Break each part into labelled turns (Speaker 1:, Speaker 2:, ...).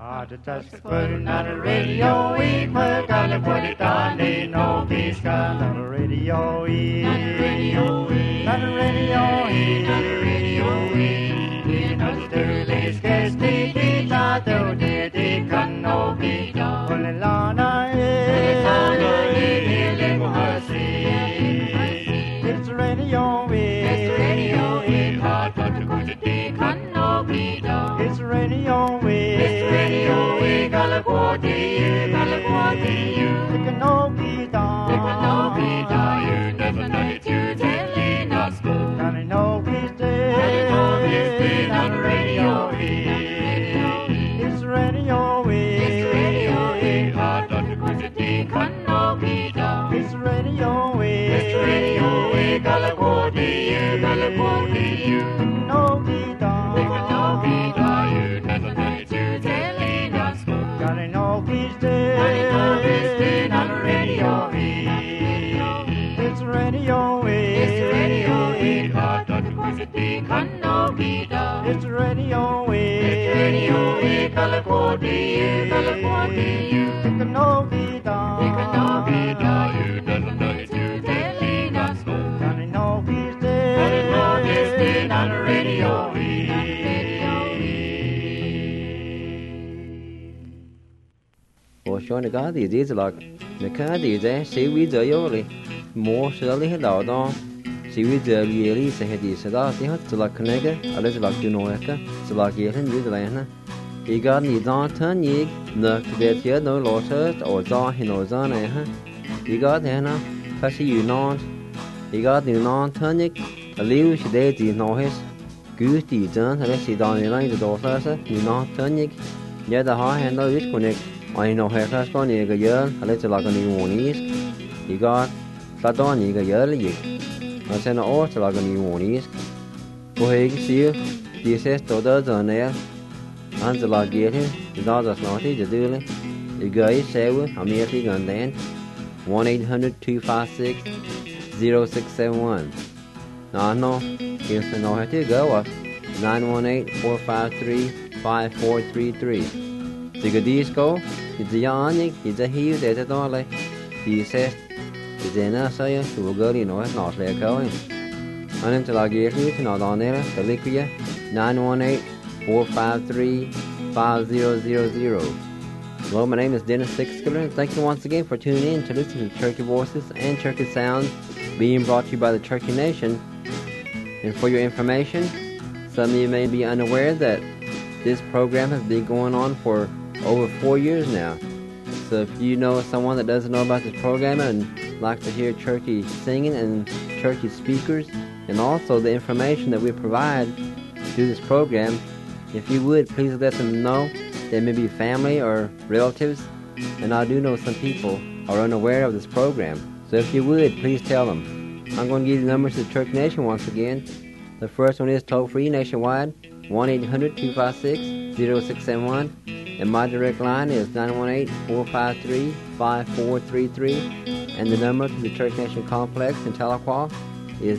Speaker 1: the touch the putting on the radio, we put on the put it on the no peace gun on the radio, on the radio, on the radio, on the radio, we know the early skates, the ta do the can no be done. Well, Lana, it's radio, it's radio, hard but the good can no be done. It's radio, it's radio, Galaguati, it can no be done. It can no be done. You never know it, you tell in our school. And I know he's dead, on the radio, it's radio, hard but the good can no be done. It's radio, Galaguati, you can no be done. It can no be done. You never know it, you tell in our school. And I know he's dead, on the radio, it's radio, hard but the good can no be done. It's radio, Galaguati, you can no be done. It can no be done. You never know it, you tell in our school. And I know he's dead, on the radio,
Speaker 2: Well, Sean, the guy is like the car is there, see we do only more surely had out on. See we do really say he said, I think to like Connecticut, I let like you know, so like you can do the land. He got me down turn ye, no, that here no losses or John he knows on it, huh? He got Hannah, Passy you not. He got new non turn it, a little she did the know his. Goose the done, unless he down the line the door first, you not turn it. Yet the high hand no it connect. I know her first one, you go, I let you like a new one east. He got that on you go yearly. I send an order like a new one east. Go ahead, see you. The sister does on there. And the like getting, the daughter's not to do it. The guy say, I'm here to gun then. 1-800-256-0671. Now I know, here's the know how to go up. 918-453-5433. The disco, it's a yarning, it's a heel, there's a dollar. He says, it's a nurse, who will go, you know, it's not like going. And until I get you to not on there, the liquor, 918-453-5000. Hello, my name is Dennis Sixkiller, and thank you once again for tuning in to listen to Turkey Voices and Turkey Sounds being brought to you by the Turkey Nation. And for your information, some of you may be unaware that this program has been going on for over 4 years now. So if you know someone that doesn't know about this program and likes to hear Turkey singing and Turkey speakers, and also the information that we provide through this program, if you would, please let them know. They may be family or relatives, and I do know some people are unaware of this program. So if you would, please tell them. I'm going to give you the numbers to the Turkey Nation once again. The first one is toll-free nationwide, 1-800-256-0671, and my direct line is 918-453-5433, and the number to the Turkey Nation Complex in Tahlequah is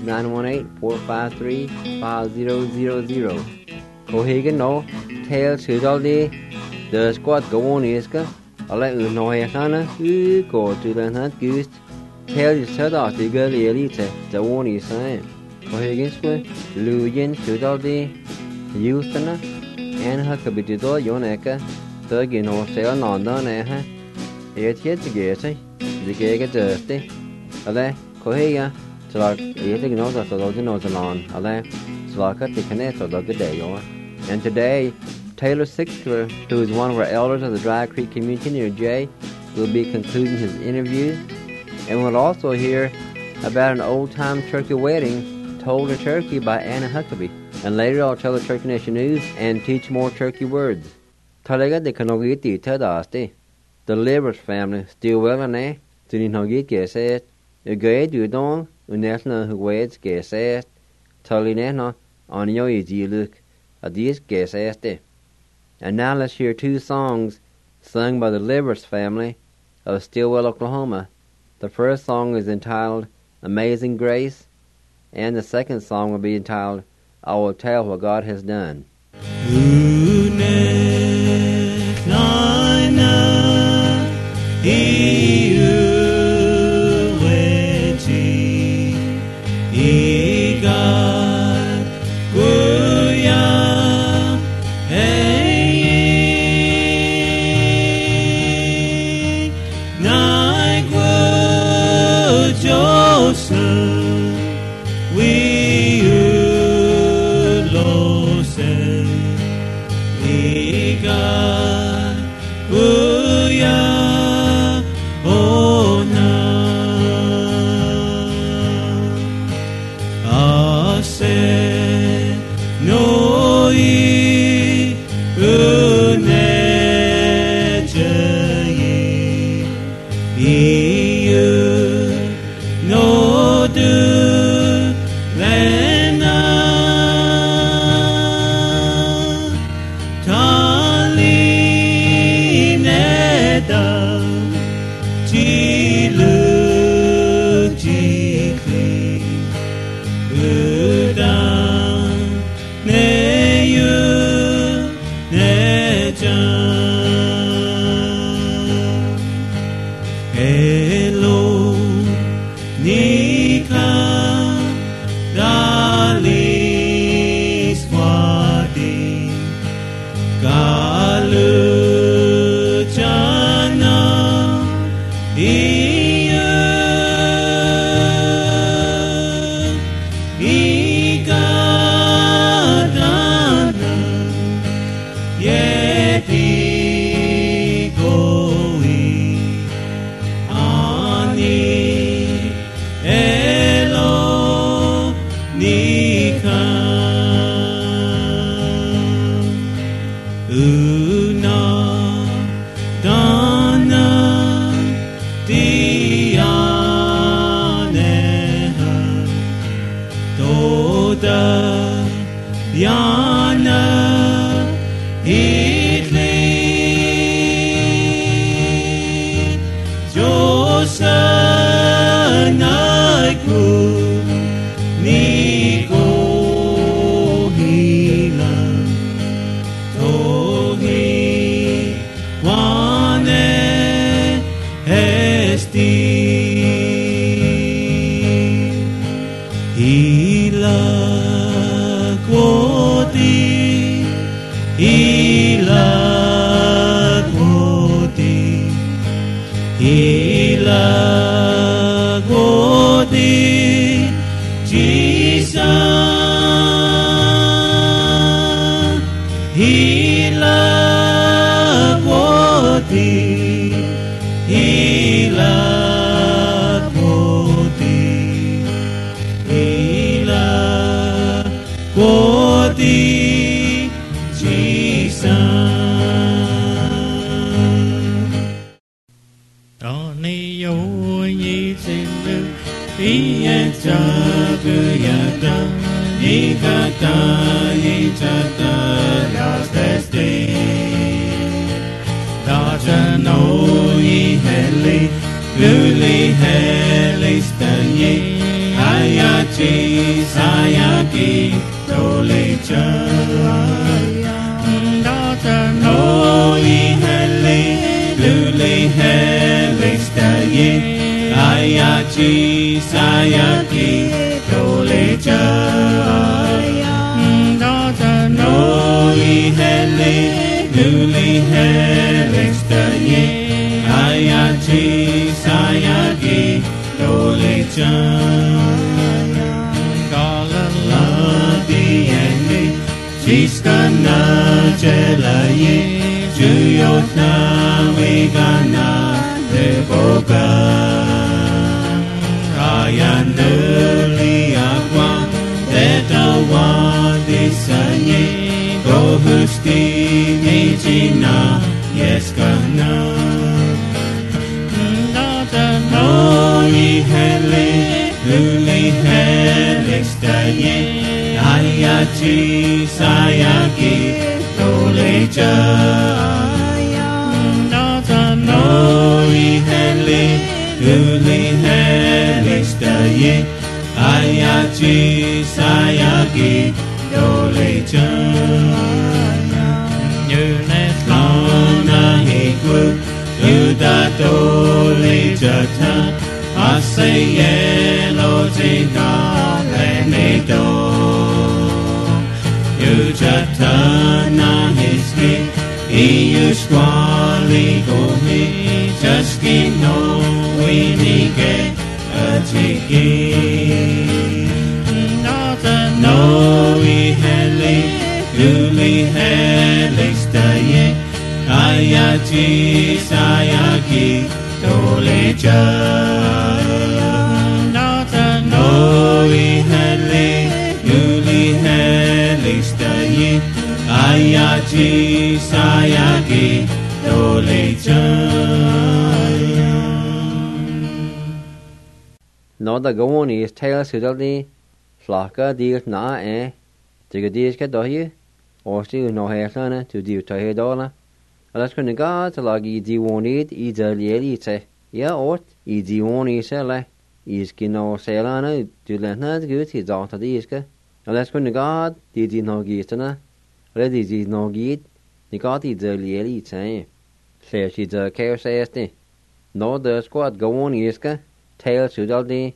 Speaker 2: 918-453-5000. Cohegan no, tail to the squad go on iska, I let you know Hannah, you go to the hunt goose, tell you set off the girl elite, the one is saying. Cohegan square, Lujan to the Houston, and Huckabit do Yoneka, Dugin or sail London, eh? It yet to get the gag dirty. Ale, Cohega, so like eating knows us a lot of nose along, Ale, so like a ticket or dog a day or. And today, Taylor Sixkiller, who is one of our elders of the Dry Creek community near Jay, will be concluding his interview. And we'll also hear about an old-time turkey wedding told in Turkey by Anna Huckabee. And later I'll tell the Turkey Nation News and teach more Turkey words. Talaga de kanogiti tadasti. The Livers family still well in there. Tuni nogit geset. Ugaid udong unesna huweds geset. Talinena on yo easy look. Adis geseste. And now let's hear two songs sung by the Livers family of Stillwell, Oklahoma. The first song is entitled Amazing Grace, and the second song will be entitled I Will Tell What God Has Done. Nó da gawon is tail sudaldi flaka dir na Tigadishka dohi Osti no herlana to div tahedola Alas kun ga to lagi diwonid I dalielite Ja ort I diwoni sele Is kino selana du lentna gut I data diska Alas kun ga di no gitana Ready di no git Ni got I dalielite Fleshi da chaos esti No the squad gawon iska Tail sudaldi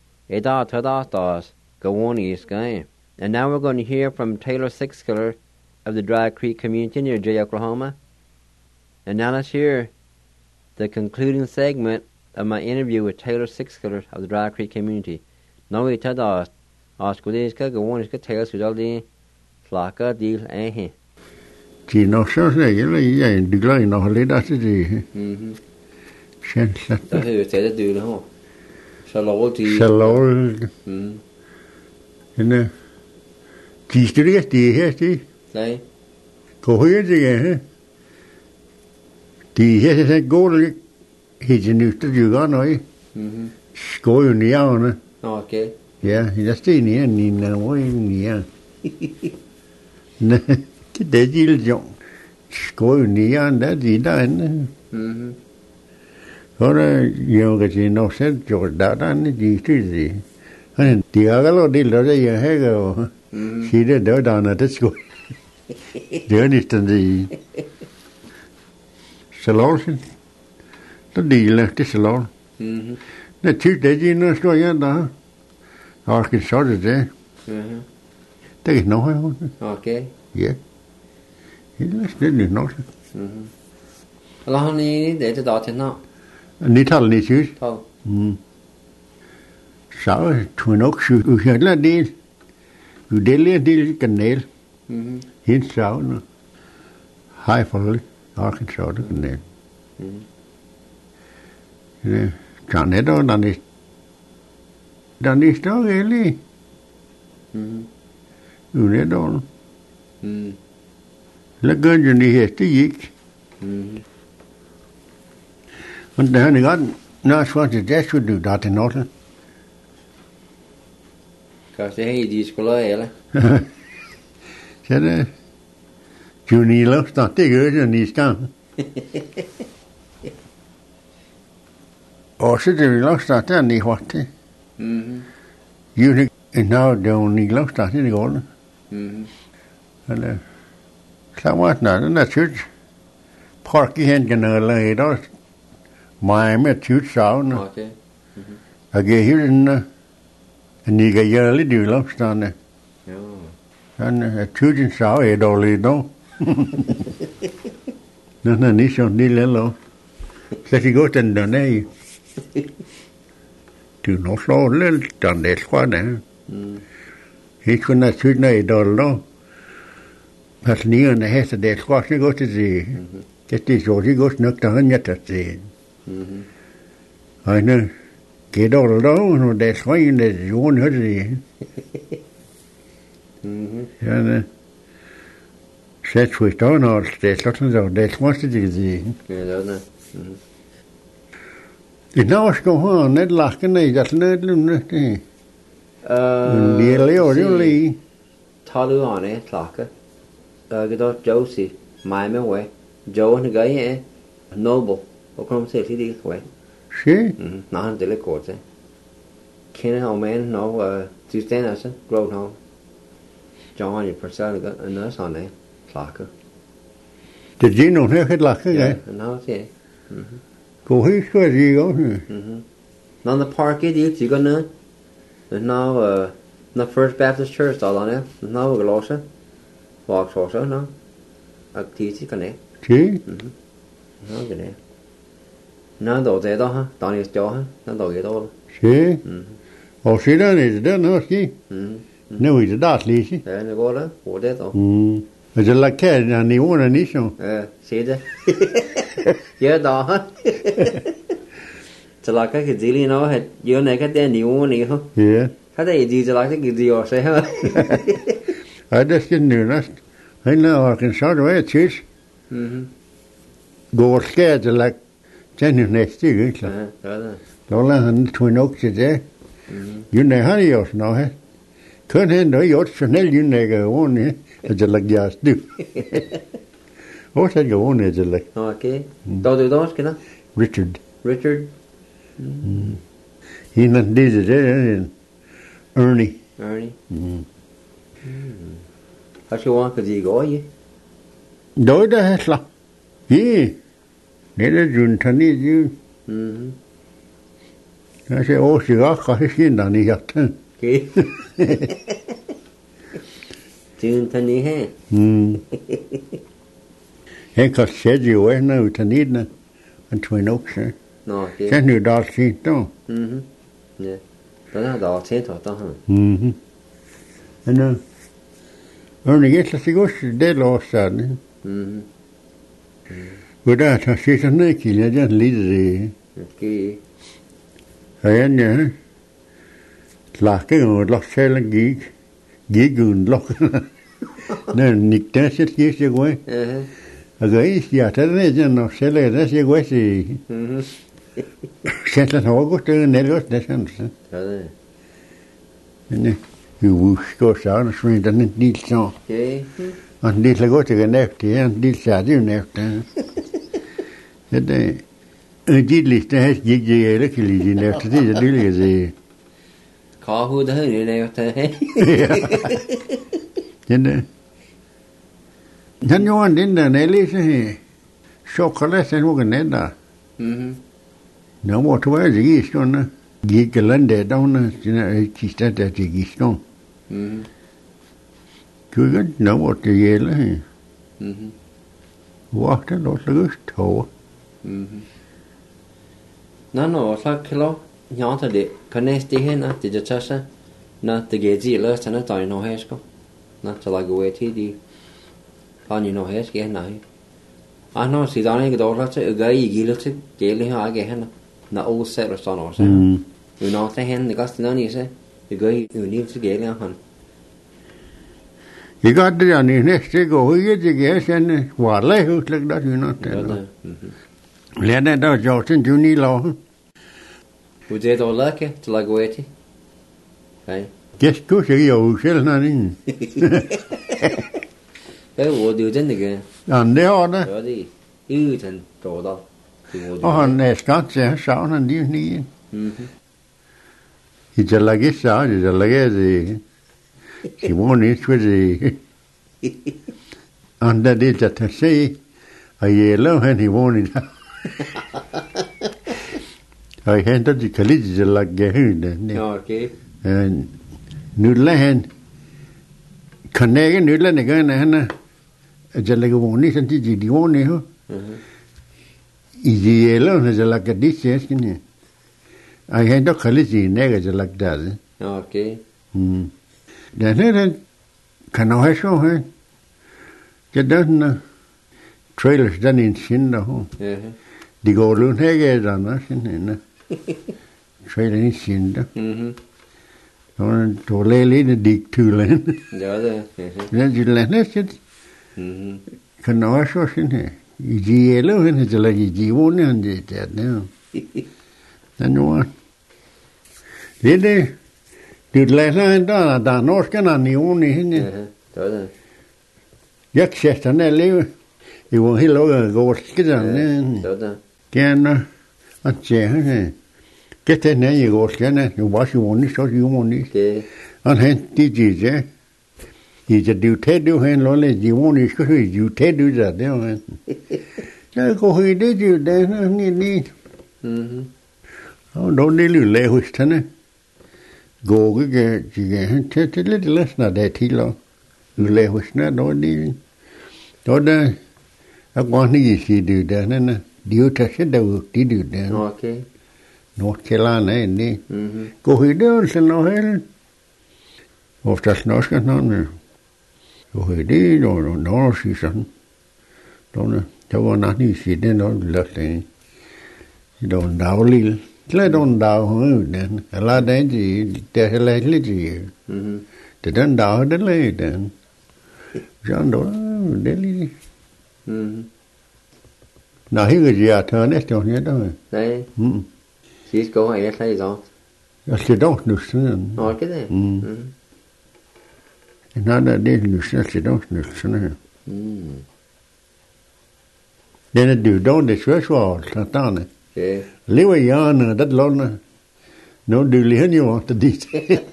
Speaker 2: Eda tada das gawon iska And now we're going to hear from Taylor Sixkiller of the Dry Creek community near Jay, Oklahoma. And now let's hear the concluding segment of my interview with Taylor Sixkiller of the Dry Creek community. Now we tell us, Oscudiska, go on, Taylor Sudaldi, Flaka, Deal, and he.
Speaker 3: Tino Sunday, you decline of Leda City.
Speaker 2: That's who you said to do the whole.
Speaker 3: Shallow. And the T-Street, the
Speaker 2: Say?
Speaker 3: Go here again. The head gold, he's in the you gone away. Go in the hour.
Speaker 2: Okay.
Speaker 3: Yeah, he's staying here and in a way in the air. The deal young. Go in the air and that's the done. Or you get in no sense, George, that and the Tuesday. And the other deal, you have she did go down at the school. The earnest and the salon. The deal left the salon. The Tuesday, you know, so you know. I can sort it there. There is no one.
Speaker 2: Okay.
Speaker 3: Yeah. He didn't know.
Speaker 2: How many days did that now?
Speaker 3: Little issues.
Speaker 2: Oh.
Speaker 3: So, twin oaks, you had a deal. You deal can nail. In sound. High for Arkansas, can nail. John Edo done this. Done this dog, really. You know. Look good, you need to eat. And then he got nice what the death would do that in Norton.
Speaker 2: Because they hate these color.
Speaker 3: Said, Junie looks not the good and he's gone. Or should he lost that and he what? You now don't need lost that in the golden. And somewhat not in that church. Parky hen can lay it out. My met church sound.
Speaker 2: Okay.
Speaker 3: I get here and you get yearly do lost on there. And a children saw it all it no. No, this on the little. So he got in the day. To no slow little done that squad there. He couldn't have shoot no dollar. But near and the head of that squad, he got to see. Get this or he goes knocked down yet at the. I know. Get all down, that's why you won't hurt it. And set with on all that's not so that's what it is.
Speaker 2: Yeah,
Speaker 3: it now is go on, net lacking, that's not nothing. Nearly or really.
Speaker 2: Talu on it, Laka. Get out Josie, my way. Joe and the guy, eh? Noble. Or come say, he did away.
Speaker 3: See?
Speaker 2: Not the court, eh? Can a man know to stand us, grow home. John, you percent got a nurse on there, Laka.
Speaker 3: Did you know how it lacking?
Speaker 2: Yeah, and now it's here.
Speaker 3: Go here, where you go here.
Speaker 2: Now the park is you gonna. There's now the First Baptist Church all on it. There's now a Galosha. Walks also now. A teacher connect.
Speaker 3: See?
Speaker 2: Now get there. Now those there, huh? Down his jaw, huh? Now those get all.
Speaker 3: See? Oh, see, that is done, no, see? No, it's a dot, Lizzie.
Speaker 2: Yeah, and the water, what that all.
Speaker 3: It's like cat, and the one and this one.
Speaker 2: See that? Yeah, dog, huh? It's like I could deal, you know, had you naked then you won't, huh?
Speaker 3: Yeah.
Speaker 2: How do you do like to give you say, huh?
Speaker 3: I just didn't do that. I know I can start away at church. Go scared like Jenny next year. Don't let him twin oaks today. You know how you know, eh? Couldn't handle your Chanel, you know, one, eh? It's like just do. What's that go on? Is it like?
Speaker 2: Okay. Don't do those, can I?
Speaker 3: Richard.
Speaker 2: Richard?
Speaker 3: He not did it, Ernie.
Speaker 2: Ernie? How you want to go, you?
Speaker 3: Do the hell? Yeah. Neither June Tony, you. I say, oh, she got a skin on the yacht.
Speaker 2: Okay. June Tani he.
Speaker 3: He got said you were now to need na and Twin Oaks.
Speaker 2: No, okay.
Speaker 3: Can you dal sheet no?
Speaker 2: Yeah. Đó đó thế thôi đó hả?
Speaker 3: And only get to go de lost sad. With that, I see some naked, I just lead the.
Speaker 2: Okay.
Speaker 3: I know. Lacking or lock shell and gig and lock. No, Nick Tennessee gives you away. A guy, yeah, tell me, you know, shell, that's your way. Settle how go to Negos, that's answer. And you wish goes out and swing and deal so.
Speaker 2: Okay.
Speaker 3: And deal go to the left here and deal sad you left. And did list has gig luckily left to the deal is a.
Speaker 2: Có hú đó nữa này thế.
Speaker 3: Then you want in the Nelly say, chocolate and we're going to no more to wear the yeast on gig a landed down, she started at the yeast on. Good, no what the yellow. Walked a lot of toe.
Speaker 2: No, it's like hello. Nhỏ thôi để connect đi hết nó thì cho chắc sao nó từ cái gì nữa cho nó tỏi nó hết không nó cho lại cái thì đi bao nhiêu nó hết cái này nó chỉ đó này cái đó là sẽ cái gì nữa chứ cái này họ cái hết nó all set rồi sao nó sẽ nó sẽ hết cái nó này sẽ cái nhiều chứ cái này hẳn
Speaker 3: You got the next to go here to guess and what like that you know. Let that out Johnson Juni law.
Speaker 2: Would they do like it to like wait? Right.
Speaker 3: Guess go to you, shall not in.
Speaker 2: Cái vụ điều chân được kìa.
Speaker 3: And they are.
Speaker 2: Rồi đi. Ưu thành đồ đó.
Speaker 3: And they Scott says, sound and you need. It's a like it sound, it's a like it. She won't eat with the. And that is to say, a yellow and he won't eat. I handed the college like the
Speaker 2: Okay.
Speaker 3: And Nudland Canadian Nudland again, and a Jalagoni and the one. Is yellow as a like a dish, I had a college in Negas like that.
Speaker 2: Okay.
Speaker 3: Then can I show her? Get down trailers done in Shinda. The golden haggard on us in trailer in Shinda. To lay the dig to land. Then you land it. Can I show in here? Is yellow and it's like a G1 and that now. Then what? Did they? Did last night down North Canada only? Jack Chester, and live. You won't hear go skid on. Can I say, get in there, you go scan you wash you want this, you want this. And hence, DJ, he's a do Ted do hand lonely, you want this, you Ted do that, there. Go, he did you, then, need. Oh, don't they lay with tenor? Go get a little less than that, he low. You lay with not, don't you? Don't I want to see do that, and you touch it, did you then?
Speaker 2: Okay.
Speaker 3: North Carolina, and go here, don't no hell. Of that's not none. Go here, no, season. Don't want to see then, don't let you don't dow little. Let on dow, then a lot of danger, there's a little. They don't dow the lay then. John Doe, Delhi. Now he was your turn, that's on your door.
Speaker 2: Đấy. She's going, I say so.
Speaker 3: Yes, you don't listen.
Speaker 2: Oh, cái này.
Speaker 3: Another day, you don't listen. Then I do, don't the sweat wall, Santana. Live a yarn, that lona. No, do you want to do it?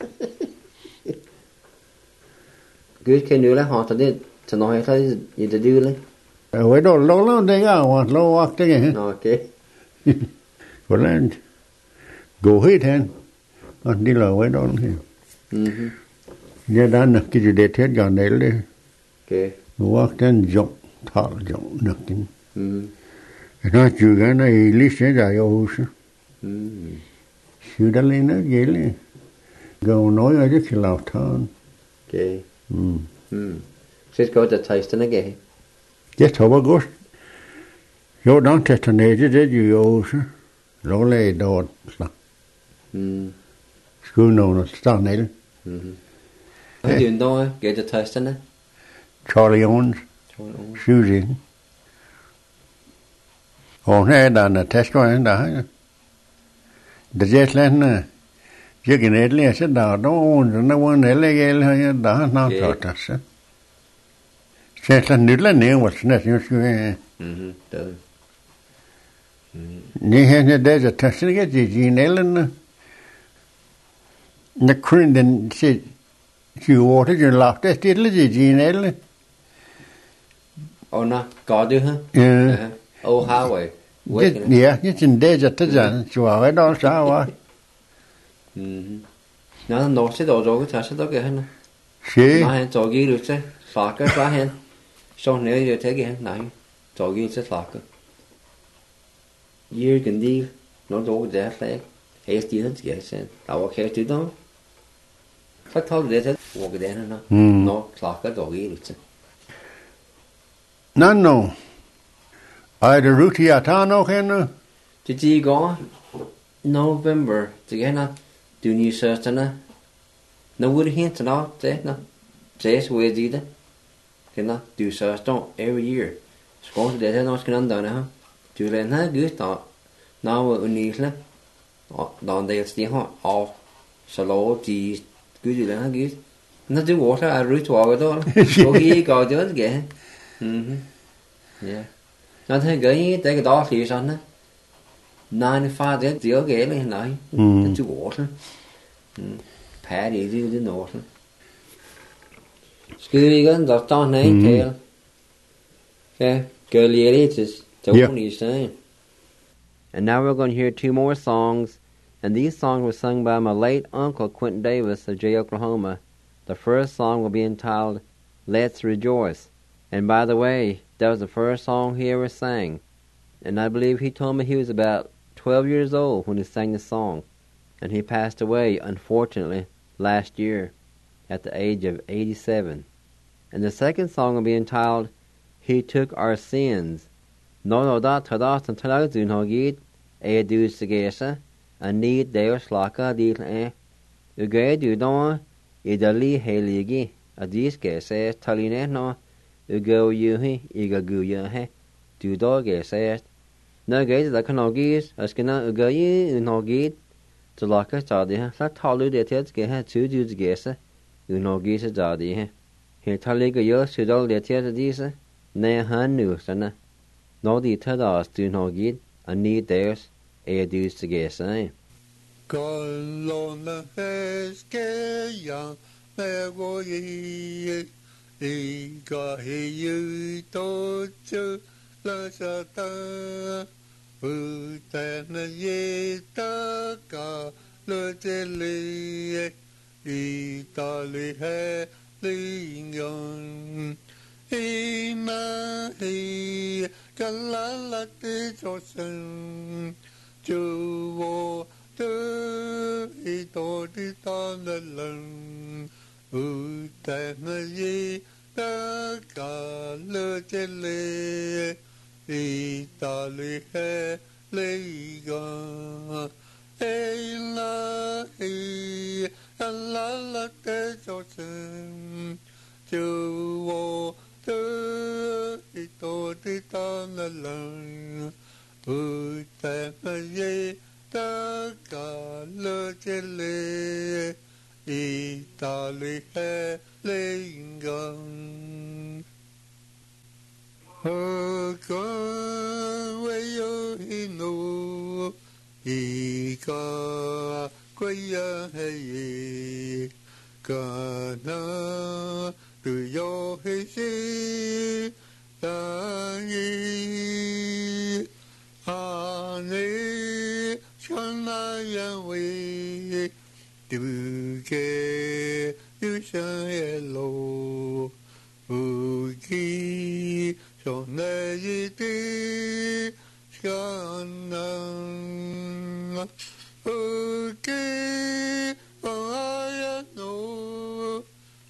Speaker 2: Good can do like hot to do to know how to do it.
Speaker 3: We don't low they are, want low walk again.
Speaker 2: Okay.
Speaker 3: For land. Go hit hand. Until I went on here. Giờ đã nực cái gì để thiết gần đấyเลย
Speaker 2: Okay.
Speaker 3: Walk then jump, tall jump, nothing.
Speaker 2: Mm.
Speaker 3: Nó chịu cái này lý sẽ ra yêu chứ.
Speaker 2: Mm.
Speaker 3: Chịu đã lên nó ghê lên. Gầu nói ở cái lào thon.
Speaker 2: Okay. Just go to taste again.
Speaker 3: Chết thọ bà gos. Yo đang chết thằng này chứ yêu chứ. Rồi lấy đọt. School nó start này.
Speaker 2: How do you know get to taste it?
Speaker 3: Charlie Owens. Susie. Ồ nè đã là test coi đã. Để chết lên nè. Chứ cái này là sẽ đào đó ôn nó quan hệ là cái là đã nào cho ta sẽ. Sẽ là nít là nhiều mà sẽ như thế.
Speaker 2: Được.
Speaker 3: Như thế này để cho ta sẽ cái gì này lên. Nó khuyên đến sẽ chịu ô thế chứ lạc thế thì là gì này lên.
Speaker 2: Oh no, có được hả? Oh highway.
Speaker 3: Yeah, như trên đây cho ta dẫn chùa ở đó sao vậy?
Speaker 2: Nó sẽ đổ rồi cái sẽ đó cái hả?
Speaker 3: Sì.
Speaker 2: Nó hay cho ghi được chứ, phạt cái phá hen. Sau này giờ thế cái này, cho ghi sẽ phạt cái. Year can đi, nó đổ cái đấy, hay tí hơn cái sen, tao cái tí đó. Phát thâu để thế, vô cái đấy nó phạt cái cho ghi được chứ.
Speaker 3: No. Ai được rút thì ta nó khen nữa.
Speaker 2: Chỉ có November, chỉ cái nó, từ New Zealand nó, nó vừa hiện nó thế nó, thế suy gì đó, cái nó từ Zealand every year, còn để thế nó cái năm đó nữa, từ lên hết cứ tao, nó ở New Zealand, đòn đây thì họ off, solo thì cứ từ lên hết cứ, nó chỉ bỏ ra rút vào cái đó, có khi có chứ kìa, yeah. Nó thấy cái đó thì sao nữa 95 đến giữa ghế lên nói nó chú gỗ thôi phá đi đi nổ thôi cứ cái đó to này theo okay girl ladies don't need saying. And now we're going to hear two more songs, and these songs were sung by my late uncle Quentin Davis of Jay, Oklahoma. The first song will be entitled Let's Rejoice, and by the way, that was the first song he ever sang. And I believe he told me he was about 12 years old when he sang the song. And he passed away, unfortunately, last year at the age of 87. And the second song will be entitled He Took Our Sins. No that tadas and talag dun hogid, a du sagesa, a need deus laka di Ugay du don, idali heligi, a diske says taline no, ugo yuhi, igagu yahe, du dog says. No gate la kanogis, as kana ugayi unogid, to laka jadi, la talu de tets ge ha 2 dudes gesa, unogis jadi. Here taliga yo sudol de tets disa, ne hanu sana. No di tadas du nogid, a need deus, a dudes to gesa.
Speaker 4: Colonna eskeya, me voy, iga he to la sata utana yeta ka le tele itali he lingon ina he kalala te chosen chuo te ito ti tanalan utana yeta ka le tele Italy he lega ela he la te chosen chuo te ito ti tanalan ute ye ta ka le tele Italy he lega Ka wayo hino ika kwaya hey kana tu yo hey si tangi ane chana ya we tu ke yu sha so neiti shanang okay I know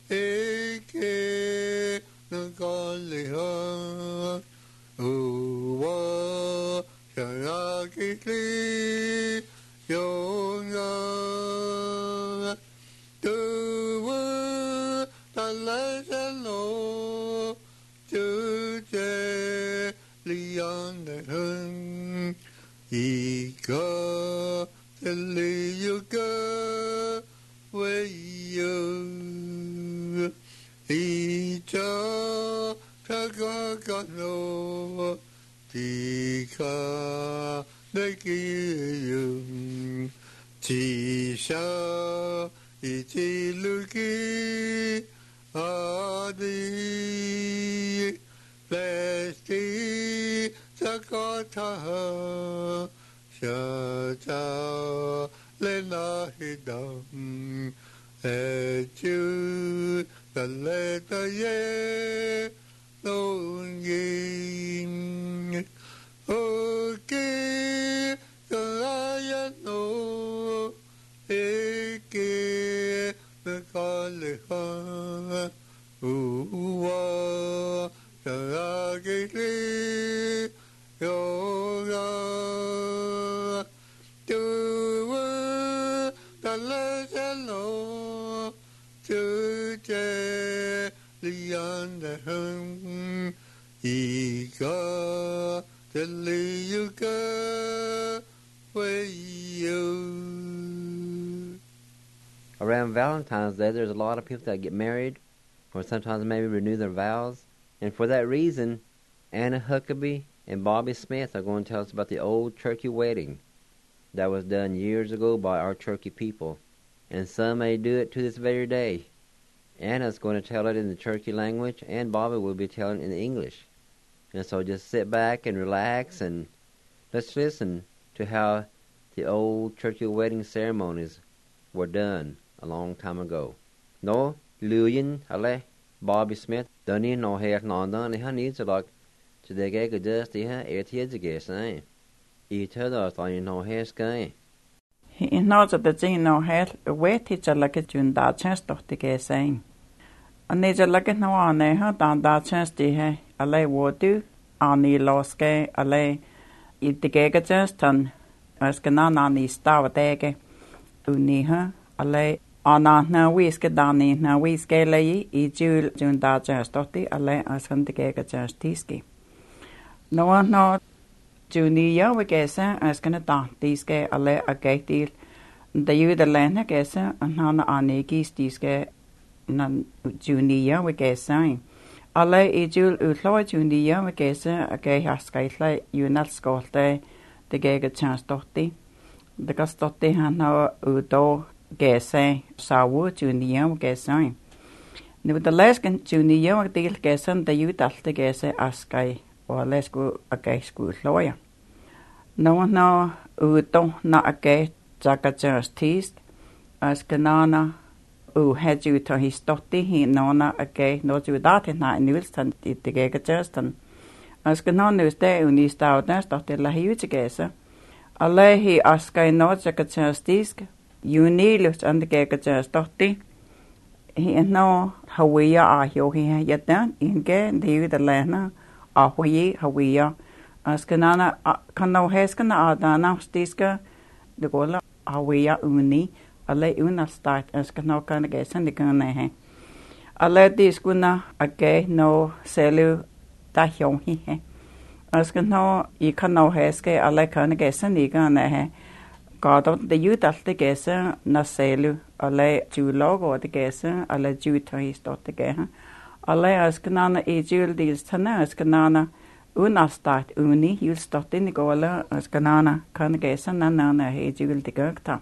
Speaker 4: eke nagaliha uwa shayakitli yonga tuwa talasalo tuje liyanahun ika teliyuka wayo ija tagakano tika nakiyum tisha itiluki adi plasti takataha shata lenahidam etu taletaye longin okay kayano eke nakaleha uwa shayagili yoga tuwa talasalo tuje liyanahum ika teliyuka wayo.
Speaker 2: Around Valentine's Day, there's a lot of people that get married, or sometimes maybe renew their vows. And for that reason, Anna Huckabee and Bobby Smith are going to tell us about the old turkey wedding that was done years ago by our Turkey people. And some may do it to this very day. Anna's going to tell it in the Turkey language, and Bobby will be telling it in English. And so just sit back and relax, and let's listen to how the old turkey wedding ceremonies were done a long time ago. No, Luyin, Ale, Bobby Smith, Dunny, no hair, no, Dunny, needs a lot to the gag of just the hair, 8 years ago, say. Each other, on no hair sky.
Speaker 5: He knows that the thing no hair, away teacher like it in that chance to the gay saying. And they just like it no on her down that chance to her, a lay would do, on the lost gay, a lay, if the gay just done, as can on the star of the uni her, a lay. Anna na whisk dani na whisk lay I jewel jun da just dotti a lay as hun the gay just tiski. No one no Junia we guess as can a da tiske a lay a gay deal. The you the land a guess and hana aniki tiske nan Junia we guess sign. A lay I jewel utlaw Junia we guess a gay has sky like you not scolte the gay chance dotti. The gastotti han no udo. Gæse savu junior gæse. Nu the last junior del gæsen the you dalte gæse askai or let's go a gay school lawyer. No udo na a gay jagajas teast as kanana had you to his dotti he nona a gay no you that in that news and it the gægastan as kanana is there in this out that's dotti la huge gæse. Alle he askai no jagajas teast Unilut and the gagajas dotti. He no Hawia are he yet then in gay the lana Ahui Hawia as canana cano heskana adana stiska the gola Hawia uni a lay una start as cano can guess and the gun. A let this guna a gay no selu tahion he as cano you cano heske a lay can guess and the gun. God the youth at the gesa na selu a lay Jew logo the gesa a lay Jew to his dot the geha a lay as canana a jewel deals tana as canana una start uni you start in the gola as canana can gesa nana he jewel the gurta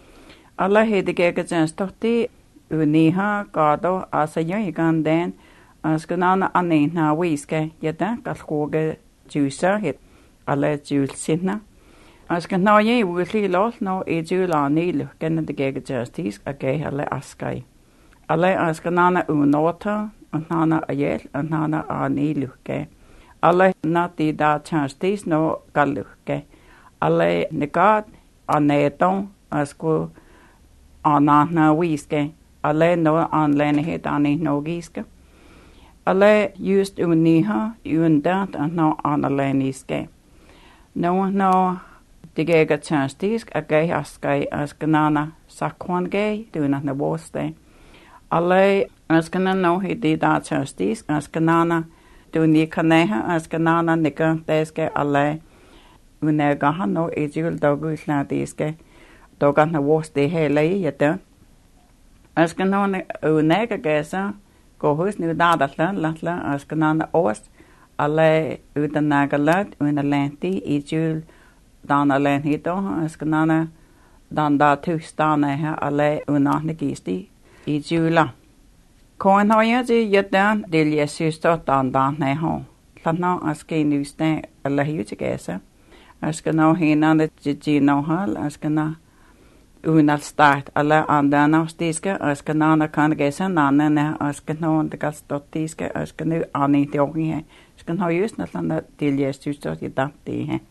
Speaker 5: a lay he the gegas stotti uniha gado as a young gun then as canana ane na whiske yet that kalkoga juicer hit a lay Jew sinna. As can now ye will lost no a jewel on needle, can the gag justice a gay a le askai. A le as canana unota, and nana a yet, and nana a needle gay. alle nati da chanstis no kaluke. Alle negat aneton asku anahna wiske. Alle no anlenhet ani nogiske. Alle just uniha undat no analeniske. No digega chanstis agay askai askanana sakwan gay duna na woste. Alle askanana no hidi da chanstis askanana duni kaneha askanana nika teske alle unagaha no ejul dogu isladiske doga na woste hele yeta. Askanana unaga gesa kohus nu dadatlan latla askanana ost alle utanagalat unalenti ejul dan alleen hito askanana dan da tustane ha alle unahne gisti I jula. Koen har jeg til jætten del jeg synes dan ne ho. Lana aske nuste alle hyte gæse. Askana hinande jino hal askana unal start alle andana stiske askana kan gæse nanne askana de gastotiske askana ani teorie. Skan har just lana del jeg synes det det he.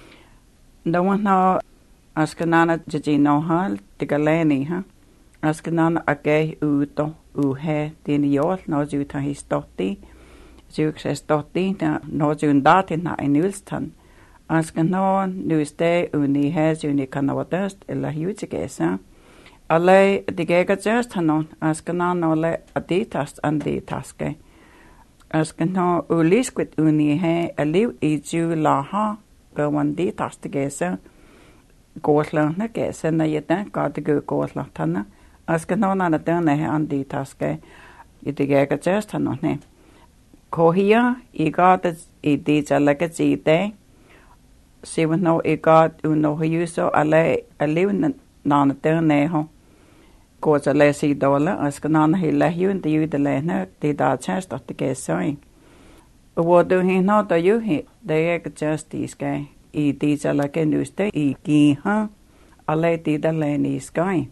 Speaker 5: No askana jino hal de galeni ha. Askanana agay uto uhe din jol no juta histotti suksesstotti no jundati na inulstan askana nuste uni has uni kanawatast ella hujigesa alle digega just hanon askanana le aditas anditaske askana ulisquit uni he aliv iju laha gawanditas tigesa gåslanna gesa na yeta gade gåslatana askanona na tane andi taske itigega just hanone kohia igata idija lagajite sivno igat uno hyuso ale alivna nana tane ho goza lesi dola askanana hilla hyun de yudalena de da chest at the sewing what do he not do you he de justice guy idija laganuste igiha ale didaleni sky.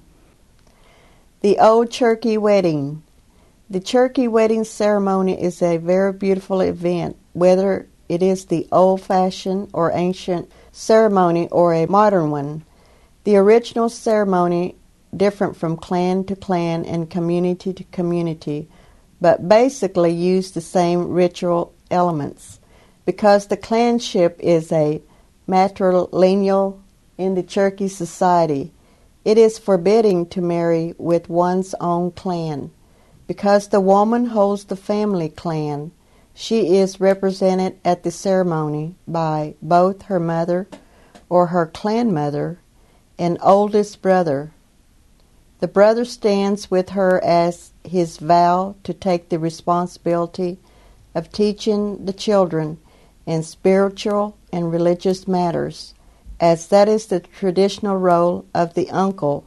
Speaker 6: The Old Cherokee Wedding. The Cherokee wedding ceremony is a very beautiful event, whether it is the old-fashioned or ancient ceremony or a modern one. The original ceremony different from clan to clan and community to community, but basically use the same ritual elements. Because the clanship is a matrilineal in the Cherokee society, it is forbidding to marry with one's own clan. Because the woman holds the family clan, she is represented at the ceremony by both her mother or her clan mother and oldest brother. The brother stands with her as his vow to take the responsibility of teaching the children in spiritual and religious matters, as that is the traditional role of the uncle.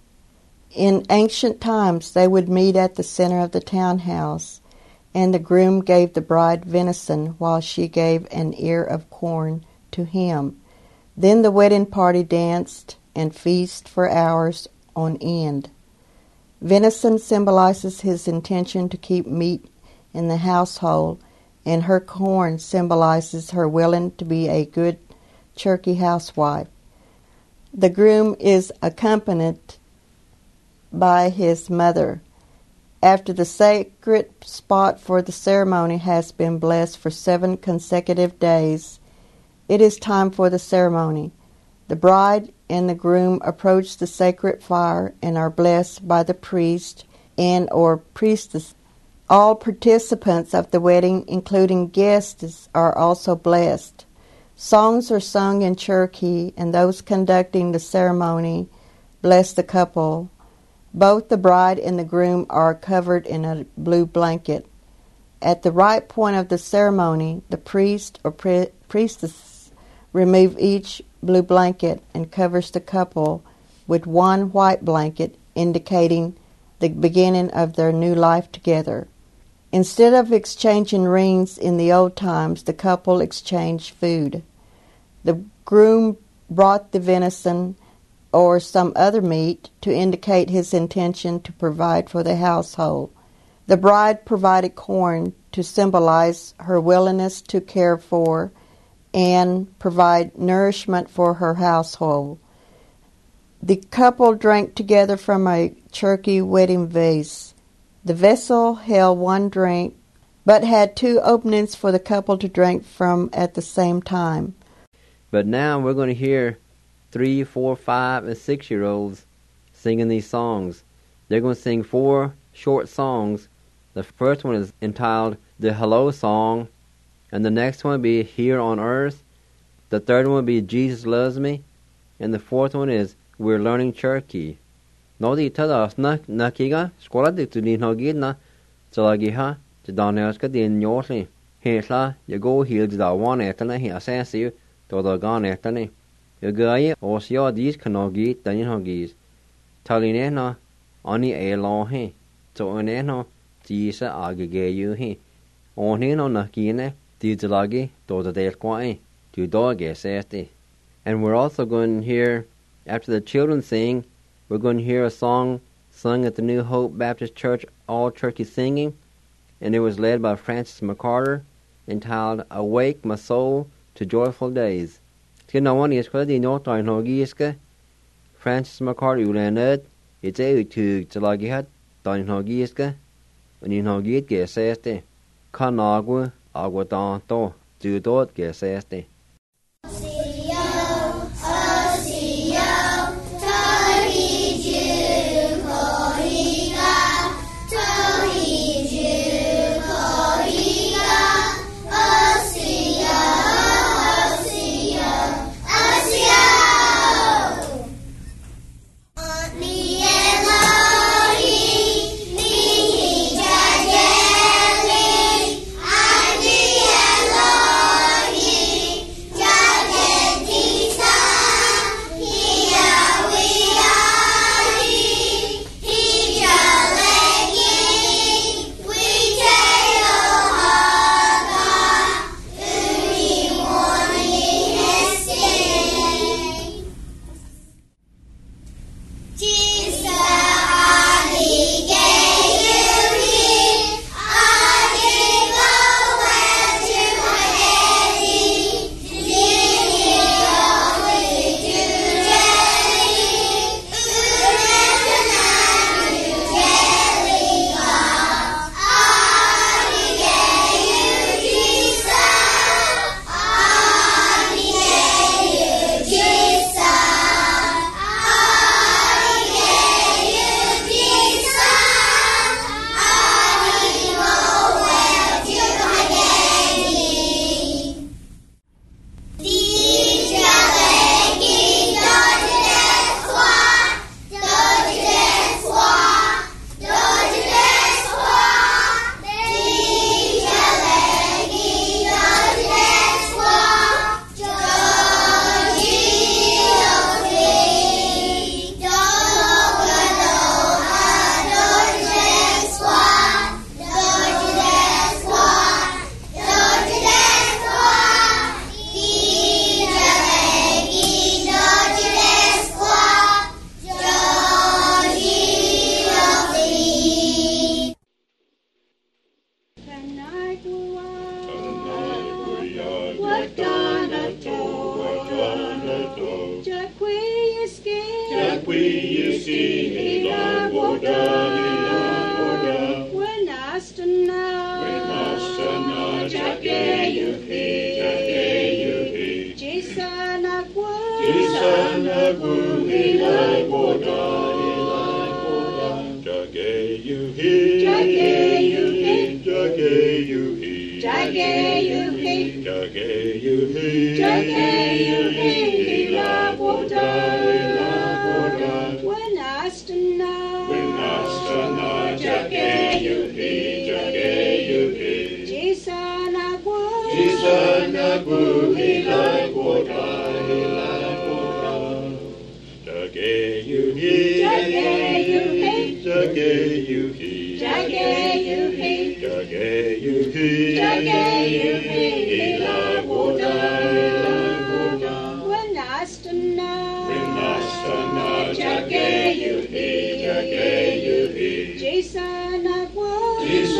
Speaker 6: In ancient times, they would meet at the center of the townhouse, and the groom gave the bride venison while she gave an ear of corn to him. Then the wedding party danced and feasted for hours on end. Venison symbolizes his intention to keep meat in the household, and her corn symbolizes her willing to be a good Cherokee housewife. The groom is accompanied by his mother. After the sacred spot for the ceremony has been blessed for 7 consecutive days, it is time for the ceremony. The bride and the groom approach the sacred fire and are blessed by the priest and or priestess. All participants of the wedding, including guests, are also blessed. Songs are sung in Cherokee, and those conducting the ceremony bless the couple. Both the bride and the groom are covered in a blue blanket. At the right point of the ceremony, the priest or priestess remove each blue blanket and covers the couple with one white blanket, indicating the beginning of their new life together. Instead of exchanging rings in the old times, the couple exchanged food. The groom brought the venison or some other meat to indicate his intention to provide for the household. The bride provided corn to symbolize her willingness to care for and provide nourishment for her household. The couple drank together from a Cherokee wedding vase. The vessel held one drink, but had two openings for the couple to drink from at the same time.
Speaker 2: But now we're going to hear 3, 4, 5, and 6-year-olds singing these songs. They're going to sing 4 short songs. The first one is entitled The Hello Song, and the next one will be Here on Earth. The third one will be Jesus Loves Me, and the fourth one is We're Learning Cherokee. Nó đi thơ đó na kiga skola đi tu đi nó gid na chalagi ha to Daniel's ka din nyosli hela you go heal the one etana he asensi to the gan etani you guy osio dis kanogi tanin hogis taline na ani e lo he to ene no tisa agege you he oni no na kine di chalagi to the del kwai to dog sesti. And we're also going to hear, after the children sing, we're going to hear a song sung at the New Hope Baptist Church All Cherokee Singing, and it was led by Francis McCarter, entitled Awake My Soul to Joyful Days. Francis McCarter ulenet, it's a to Talagihat, Dinogiska, and Inhogit geseste, Kanagua, Aguadanto, Judot geseste.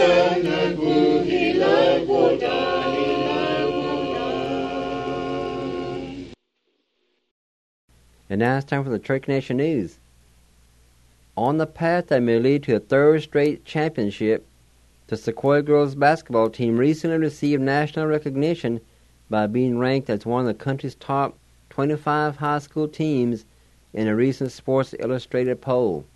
Speaker 2: And now it's time for the Turkey Nation News. On the path that may lead to a third straight championship, the Sequoia girls basketball team recently received national recognition by being ranked as one of the country's top 25 high school teams in a recent Sports Illustrated poll.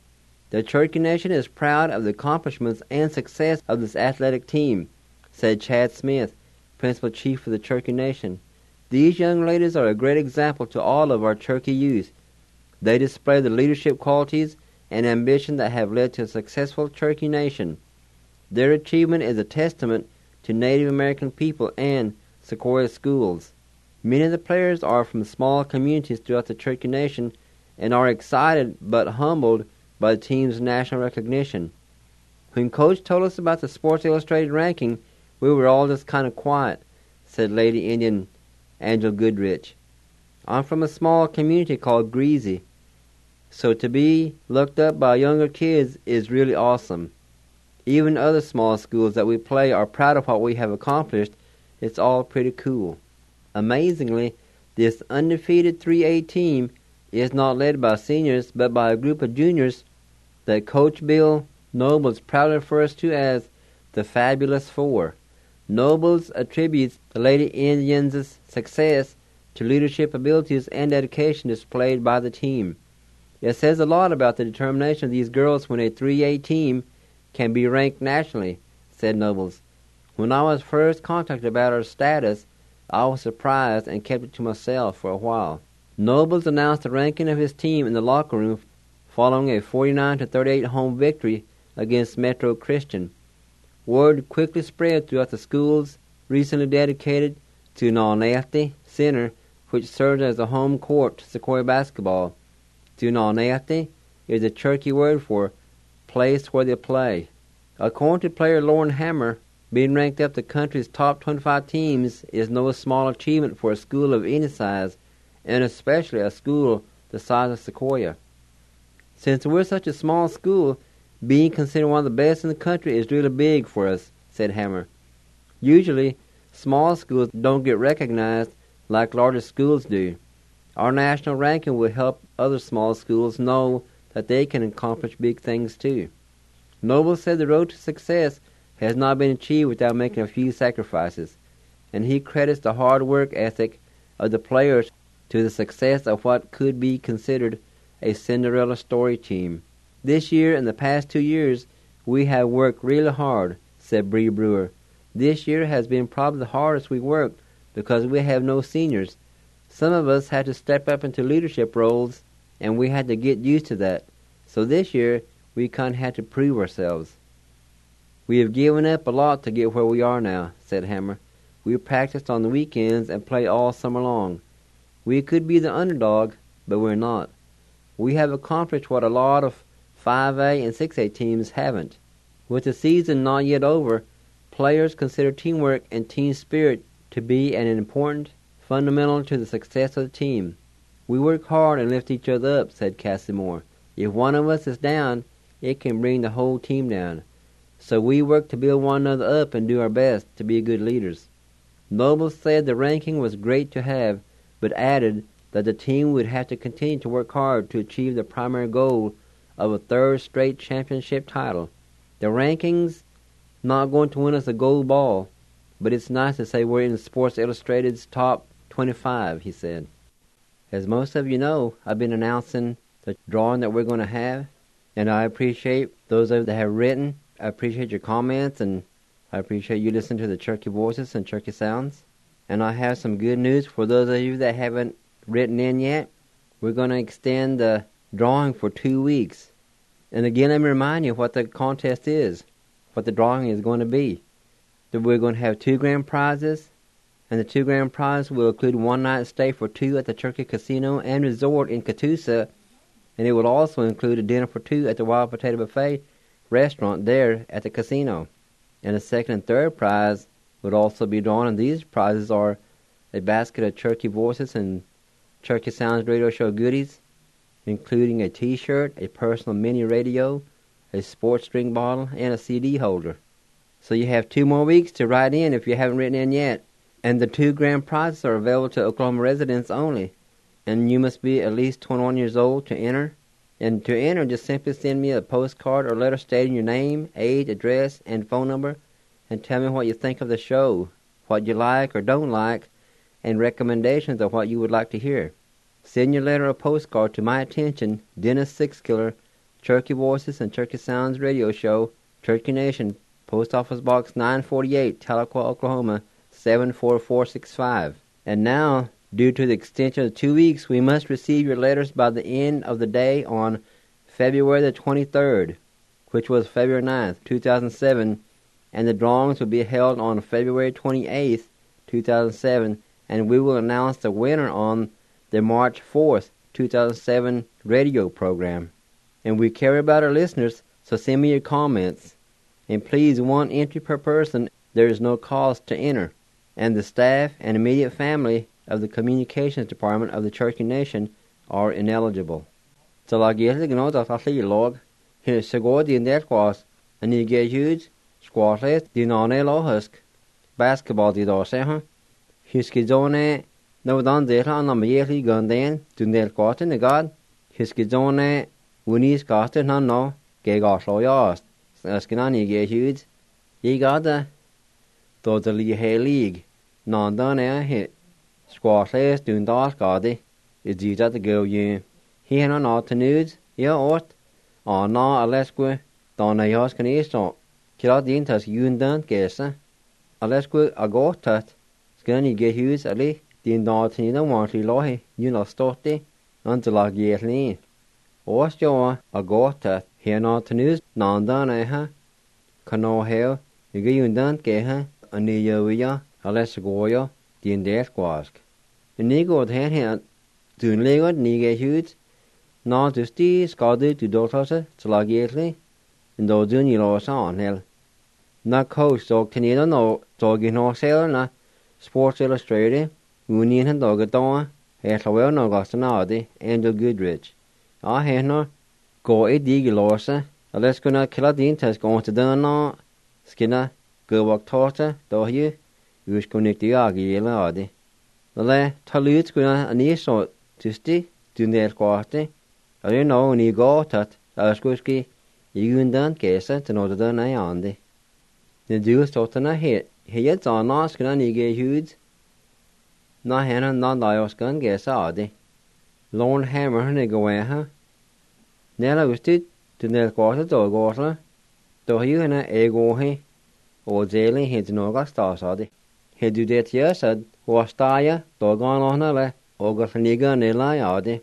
Speaker 2: The Turkey Nation is proud of the accomplishments and success of this athletic team, said Chad Smith, principal chief of the Turkey Nation. These young ladies are a great example to all of our Turkey youth. They display the leadership qualities and ambition that have led to a successful Turkey Nation. Their achievement is a testament to Native American people and Sequoia schools. Many of the players are from small communities throughout the Turkey Nation and are excited but humbled by the team's national recognition. When Coach told us about the Sports Illustrated ranking, we were all just kind of quiet, said Lady Indian Angel Goodrich. I'm from a small community called Greasy, so to be looked up by younger kids is really awesome. Even other small schools that we play are proud of what we have accomplished. It's all pretty cool. Amazingly, this undefeated 3A team is not led by seniors but by a group of juniors that Coach Bill Nobles proudly refers to as the Fabulous Four. Nobles attributes the Lady Indians' success to leadership abilities and dedication displayed by the team. It says a lot about the determination of these girls when a 3A team can be ranked nationally, said Nobles. When I was first contacted about our status, I was surprised and kept it to myself for a while. Nobles announced the ranking of his team in the locker room following a 49-38 home victory against Metro Christian. Word quickly spread throughout the schools recently dedicated to Nalnafty Center, which serves as the home court to Sequoia basketball. Nalnafty is a Cherokee word for place where they play. According to player Lauren Hammer, being ranked up the country's top 25 teams is no small achievement for a school of any size, and especially a school the size of Sequoia. Since we're such a small school, being considered one of the best in the country is really big for us, said Hammer. Usually, small schools don't get recognized like larger schools do. Our national ranking will help other small schools know that they can accomplish big things too. Noble said the road to success has not been achieved without making a few sacrifices, and he credits the hard work ethic of the players to the success of what could be considered a Cinderella story team. This year and the past 2 years, we have worked really hard, said Bree Brewer. This year has been probably the hardest we worked because we have no seniors. Some of us had to step up into leadership roles, and we had to get used to that. So this year, we kind of had to prove ourselves. We have given up a lot to get where we are now, said Hammer. We practiced on the weekends and play all summer long. We could be the underdog, but we're not. We have accomplished what a lot of 5A and 6A teams haven't. With the season not yet over, players consider teamwork and team spirit to be an important fundamental to the success of the team. We work hard and lift each other up, said Cassie Moore. If one of us is down, it can bring the whole team down. So we work to build one another up and do our best to be good leaders. Noble said the ranking was great to have, but added that the team would have to continue to work hard to achieve the primary goal of a third straight championship title. The ranking's not going to win us a gold ball, but it's nice to say we're in Sports Illustrated's top 25, he said. As most of you know, I've been announcing the drawing that we're going to have, and I appreciate those of you that have written. I appreciate your comments, and I appreciate you listening to the Cherokee Voices and Cherokee Sounds. And I have some good news for those of you that haven't written in yet. We're going to extend the drawing for 2 weeks. And again, let me remind you what the contest is, what the drawing is going to be. That we're going to have 2 grand prizes, and the 2 grand prize will include one night stay for 2 at the Cherokee Casino and Resort in Catoosa, and it will also include a dinner for 2 at the Wild Potato Buffet restaurant there at the casino. And the second and third prize would also be drawn, and these prizes are a basket of Cherokee Voices and Cherokee Sounds radio show goodies, including a t-shirt, a personal mini radio, a sports drink bottle, and a CD holder. So you have 2 more weeks to write in if you haven't written in yet. And the 2 grand prizes are available to Oklahoma residents only. And you must be at least 21 years old to enter. And to enter, just simply send me a postcard or letter stating your name, age, address, and phone number, and tell me what you think of the show, what you like or don't like, and recommendations of what you would like to hear. Send your letter or postcard to my attention, Dennis Sixkiller, Cherokee Voices and Cherokee Sounds Radio Show, Cherokee Nation, Post Office Box 948, Tahlequah, Oklahoma, 74465. And now, due to the extension of 2 weeks, we must receive your letters by the end of the day on February the 23rd, which was February 9th, 2007, and the drawings will be held on February 28th, 2007, and we will announce the winner on the March 4th, 2007 radio program. And we care about our listeners, so send me your comments. And please, 1 entry per person. There is no cost to enter. And the staff and immediate family of the Communications Department of the Cherokee Nation are ineligible. So like yesterday, no, that I see log. Here, Segodi in that was, and you get huge, squash, the non-elo husk, basketball, the door, his kizone, no, done there on the yearly gun then, to nail cotton, the god, his kizone, when he's got it, no, gay got slow yast, asking on you get huge. Ye got the, though the league, non done hit. Squash last doing dark gardy, is used at the girl you. He had not to nudes, yeah, ort. Oh, no, unless we don't know can eat so. Kill the intas you and done, guess, unless we a go tat. Scanny get hues, ali, the not in the warranty lohi, you know, storty, until like yet lean. Or your a go tat, here not to news, non done, Cano hair, you get you and done, get a near you, unless go ya. The death was. The negro had hand doing legal nigga huge. Not to stay scalded to daughter to like yearly, and those doing you lost on hell. Not coach dog Canada no dog in no sailor na Sports Illustrated, Union and dog at dawn, as well no Gostinadi, Angel Goodrich. I had no go a dig lost, unless gonna kill a dean test going to done no skinner, go walk torta, do you? Us connect the agi ladi. The lay talut gonna an so tusti, do nail quarty. I don't know when you go tat, Askuski, you and done case to know the done I on the. The Jews thought na hit, he yet on us gonna nigga huge. Na henna non dios gun guess adi. Lone hammer nigga way, Nella was to nail quarter dog water. Though you and a ego he, or jailing hit no gas stars adi. He do that yes, said, was tire, dog on a or got a nigger nilla yadi.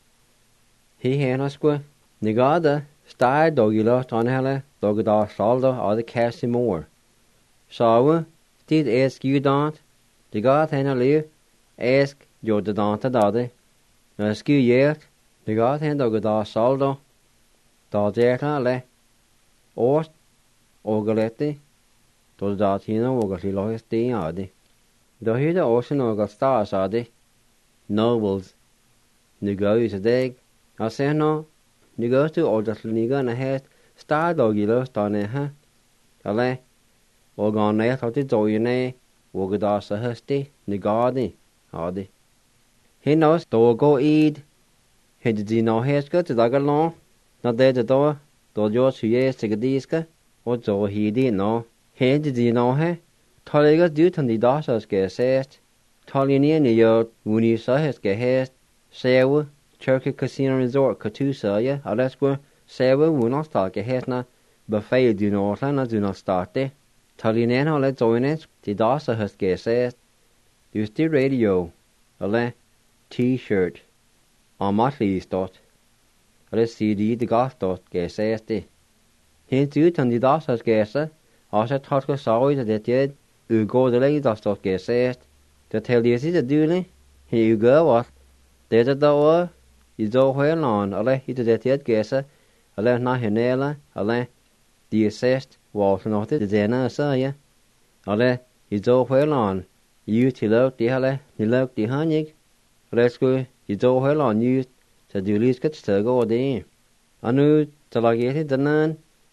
Speaker 2: He had a square. Nigada, star doggy lost on hella, dog da saldo or the cassie more. So, did ask you don't? The god had a leave, ask your the don't a daddy. Ask you yet, the god had dog da saldo, da zeta le, or galetti. Då dat hina vågar till lojas det adi. Då hyrde också några stars adi. Nobles. Nu går ut till dig. Jag säger nå. Nu går till ålders liga när häst. Stardag i löstan här. Eller. Och går ner till till dojene. Vågar da så hösti. Nu går det. Adi. Hinna då gå id. Hade de nå häst gå till dagar lång. När det då. Då gör så ges till diska. Och då hidi nå. Hey, did you know her? Tolligas do to the daughters get said. Tollian your when you saw his get haste. Sewa, Cherokee Casino Resort, Katusa, ya, Alaska, Sewa will not start get hasna, but fail do not do not start there. Tollian let's join it, the daughter has get said. Use the radio, a t-shirt, on Motley dot. Let's see the goth dot get said. He do to the daughters get said. As I thought I saw it that did, you go the lady does not get said. The tell you see the duly, here you go what. There's a door, you do well on, a let you to that yet guesser, a let not hinella, a let the assessed, was not the dinner, saw ya. A let you do well on, you till out the helle, you look the honey. Let's go, you do well on you, to do least get to go there. I knew till I get it the nun.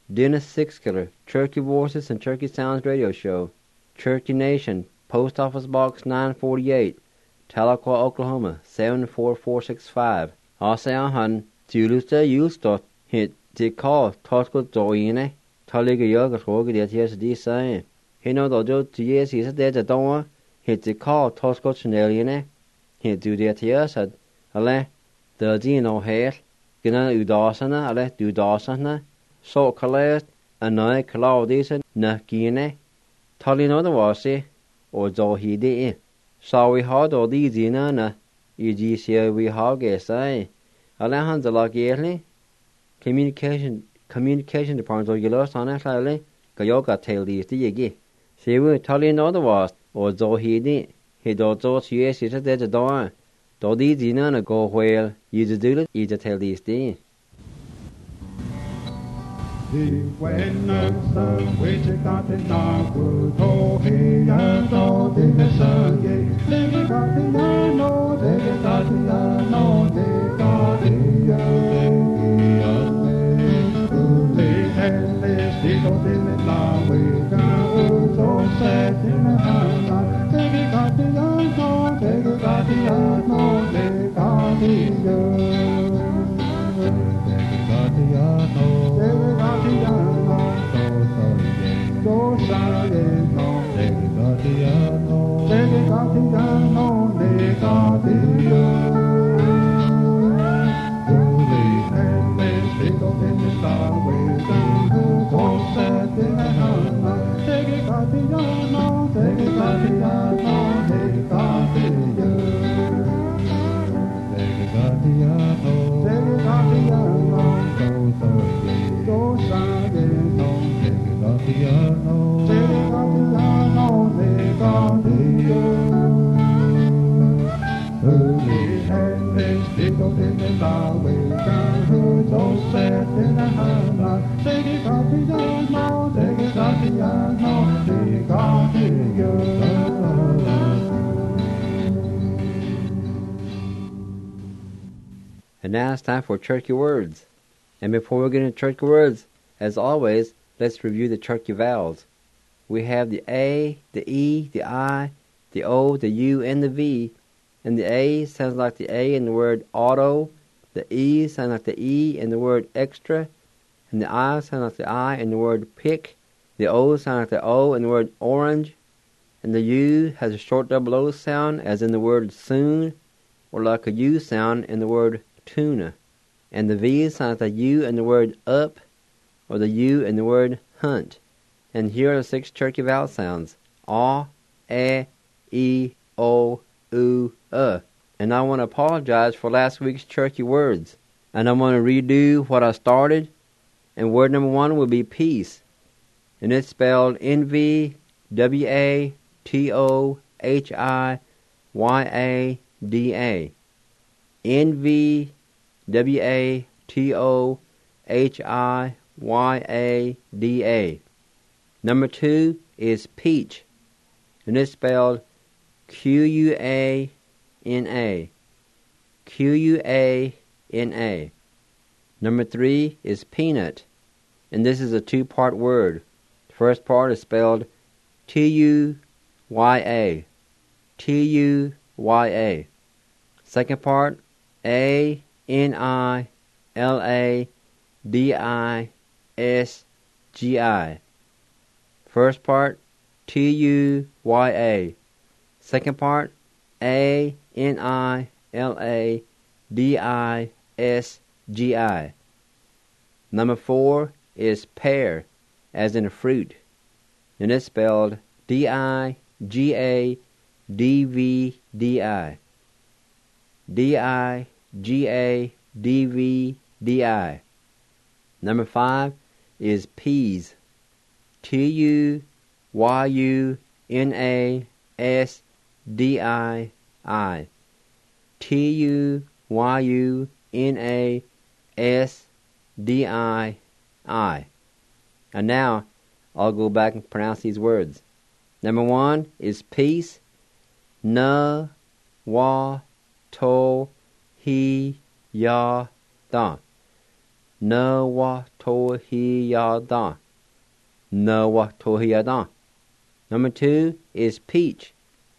Speaker 2: Dennis Sixkiller, Cherokee Voices and Cherokee Sounds Radio Show. Cherokee Nation, Post Office Box 948, Tahlequah, Oklahoma 74465. Ase ahan, Tulusta Yulstot, hit the call, Tosko Doine, Taliga Yoga Roga, the TSD saying. He know the Joe to yes, he's a dead at Dawn, hit the call, Tosko Chaneliane, hit do the TS at Ale, the Dino hair, Gina Udasana, Ale, do Dasana, so Calais, and Nai Claudis, Na Gine, Tallino the Wasi, or do he did. So we had all these in Anna, EGC we have guess, eh? Alejandro the Lagierly, communication department of Gilos on it, Lally, Gayoga tail these the Yagi. See, we Tallino the was, or do he did. He does those yes, he's a dead door. Do these in Anna go where you do it, you tell these things.
Speaker 1: When the witch got in the wood, oh, he got all the sun, they got the no, they got the no, they got the and they still in the law, we got so sad in the house, they got the no, they got the no, they got
Speaker 2: And now it's time for Cherokee Words. And before we get into Cherokee Words, as always, let's review the Cherokee vowels. We have the A, the E, the I, the O, the U, and the V. And the A sounds like the A in the word auto, the E sounds like the E in the word extra, and the I sounds like the I in the word pick, the O sounds like the O in the word orange, and the U has a short double O sound as in the word soon, or like a U sound in the word tuna. And the V sounds like the U in the word up, or the U in the word hunt. And here are the 6 Cherokee vowel sounds: A, E, O, U, And I want to apologize for last week's Cherokee words. And I want to redo what I started. And word number 1 will be peace. And it's spelled N-V-W-A-T-O-H-I-Y-A-D-A. N-V-W-A-T-O-H-I-Y-A-D-A. Number 2 is peach. And it's spelled Q-U-A-N-A. Q-U-A-N-A. Number 3 is peanut. And this is a 2-part word. The first part is spelled T-U-Y-A. T-U-Y-A. Second part, A-N-I-L-A-D-I-S-G-I. First part, T-U-Y-A. Second part, A-N-I-L-A-D-I-S-G-I. Number 4 is pear, as in a fruit. And it's spelled D-I-G-A-D-V-D-I. D-I-G-A-D-V-D-I. Number 5 is peas. T-U-Y-U-N-A-S-D-I-I. T-U-Y-U-N-A-S-D-I-I. And now, I'll go back and pronounce these words. Number 1 is peace. Na-wa-to-he-ya-da. Nawatohiyadan. Nawatohiyadan. Number 2 is peach.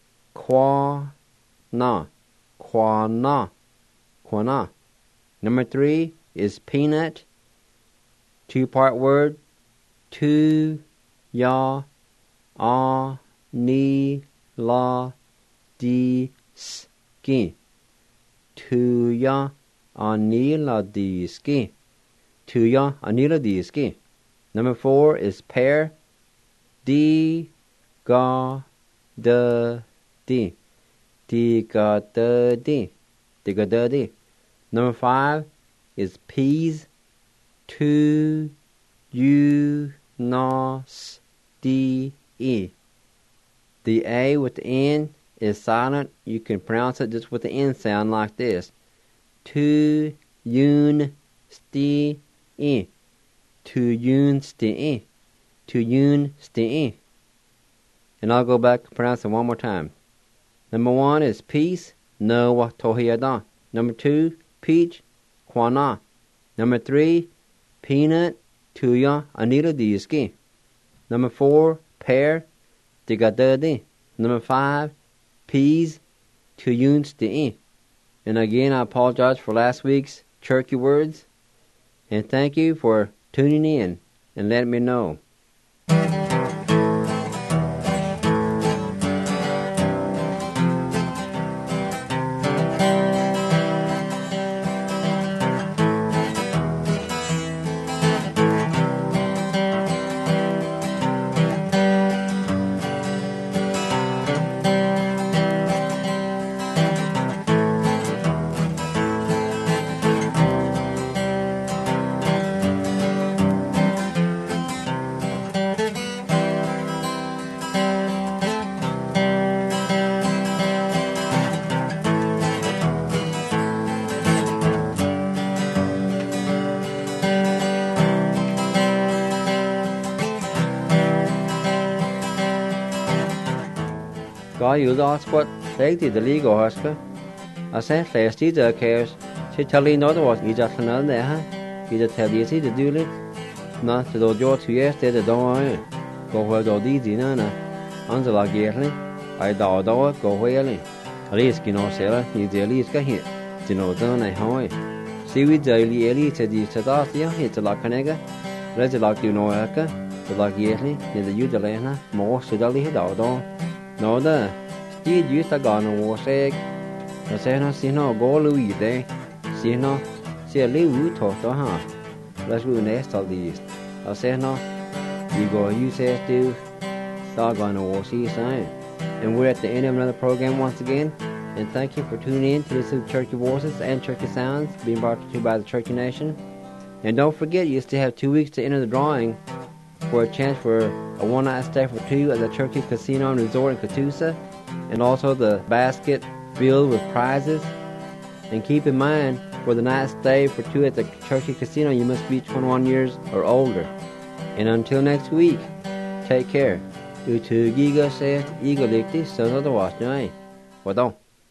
Speaker 2: Quana. Quana. Quana. Number 3 is peanut. 2-part word. Tu ya a ni la di ski. Tu ya a ni la di ski. Tu ya a ni la di ski. Number 4 is pear. Di ga da di. Di ga da di. Di ga da di. Number 5 is peas. Tu you nos di e. The A with the N is silent. You can pronounce it just with the N sound like this. Tu yun sti e. Tu yun sti e. Tu yun sti e. And I'll go back and pronounce it one more time. Number 1 is peace. No tohiyadan. Number 2, peach. Quana. Number 3, peanut. Tuya anila diski. Number 4, pear. Digadadi. Number 5, peas. Tuyuns di. And again, I apologize for last week's Cherokee words. And thank you for tuning in and letting me know. Có yếu đó sport đấy thì the league or ska. I said last year the cares. She tell you not what you just know there, huh? You just tell you see the do it. Not to do your 2 years they don't go where do these na. Anza la gerli. I do go where. At least you know sell you the least ka hit. You know don't I how. See we daily early to the start here it's a like nega. Let's like you know ka. The like gerli in the you the lena more so daily do. Nó đó, chỉ dưới ta gọi nó mua xe, nó xe nó xí nó gõ lưu ý đấy, xí nó xe lưu ý thôi đó ha, let's go next all these, nó xe nó, you go you say to, ta gọi nó mua xí sai, and we're at the end of another program once again, and thank you for tuning in to listen to Cherokee Voices and Cherokee Sounds being brought to you by the Cherokee Nation, and don't forget you still have 2 weeks to enter the drawing for a chance for a one-night stay for 2 at the Cherokee Casino and Resort in Catoosa, and also the basket filled with prizes. And keep in mind, for the night stay for 2 at the Cherokee Casino, you must be 21 years or older. And until next week, take care. Du giga se iga likti så det var snöj. Vadå?